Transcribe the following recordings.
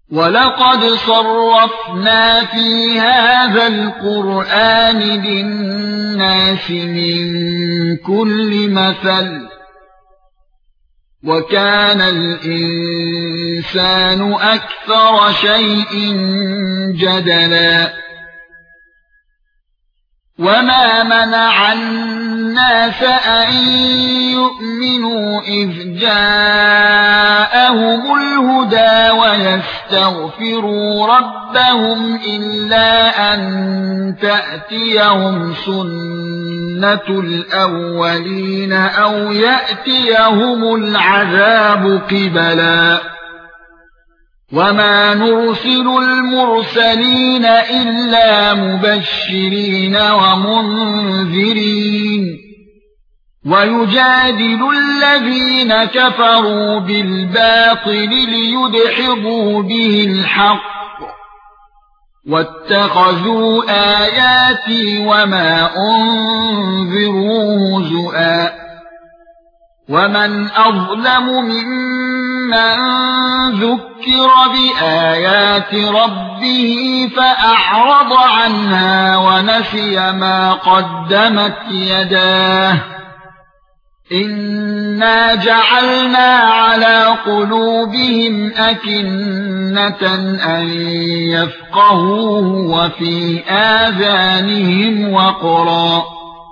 وَلَقَدْ صَرَّفْنَا فِي هَذَا الْقُرْآنِ لِلنَّاسِ مِنْ كُلِّ مَثَلٍ وَكَانَ الْإِنسَانُ أَكْثَرَ شَيْءٍ جَدَلًا وَمَا مَنَعَ النَّاسَ أَن يُؤْمِنُوا إِذْ جَاءَهُمُ الْهُدَى وَيَسْتَغْفِرُوا رَبَّهُمْ إِلَّا أَن تَأْتِيَهُمْ سُنَّةُ الْأَوَّلِينَ أَوْ يَأْتِيَهُمُ الْعَذَابُ قِبَلًا وَمَا نُرْسِلُ الْمُرْسَلِينَ إِلَّا مُبَشِّرِينَ وَمُنذِرِينَ وَيُجَادِلُ الَّذِينَ كَفَرُوا بِالْبَاطِلِ لِيُدْحِضُوا بِهِ الْحَقَّ وَاتَّخَذُوا آيَاتِي وَمَا أُنذِرُوا هُزُوًا وَمَنْ أَظْلَمُ مِمَّنْ ذُكِّرَ بِآيَاتِ رَبِّهِ فَأَعْرَضَ عَنْهَا وَنَسِيَ مَا قَدَّمَتْ يَدَاهُ إِنَّا جَعَلْنَا عَلَى قُلُوبِهِمْ أَكِنَّةً أَن يَفْقَهُوهُ وَفِي آذَانِهِمْ وَقْرًا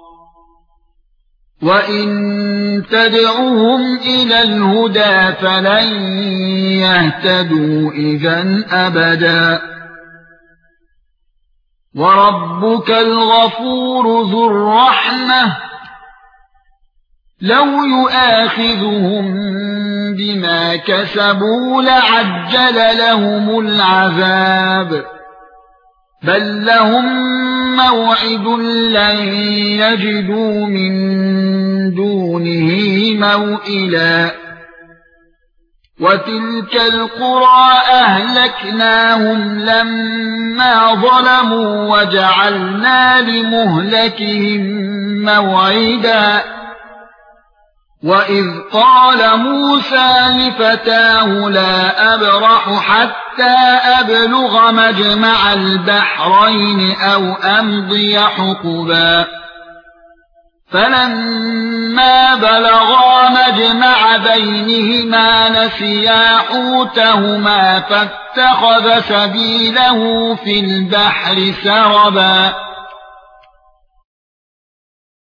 وَإِن تَدْعُهُمْ إِلَى الْهُدَى فَلَن يَهْتَدُوا إِذًا أَبَدًا وَرَبُّكَ الْغَفُورُ ذُو الرَّحْمَةِ لَوْ يُؤَاخِذُهُم بِمَا كَسَبُوا لَعَجَّلَ لَهُمُ الْعَذَابَ بَل لَّهُم مَّوْعِدٌ لَّن يَجِدُوا مِن دُونِهِ مَوْئِلًا وَتِلْكَ الْقُرَى أَهْلَكْنَاهُمْ لَمَّا ظَلَمُوا وَجَعَلْنَا لِمُهْلِكِهِم مَّوْعِدًا وَإِذْ قَالَ مُوسَى لِفَتَاهُ لَا أَبْرَحُ حَتَّى أَبْلُغَ مَجْمَعَ الْبَحْرَيْنِ أَوْ أَمْضِيَ حُقُبًا فَلَمَّا بَلَغَا مَجْمَعَ بَيْنِهِمَا نَسِيَا حُوتَهُمَا فَاتَّخَذَ سَبِيلَهُ فِي الْبَحْرِ سَرَبًا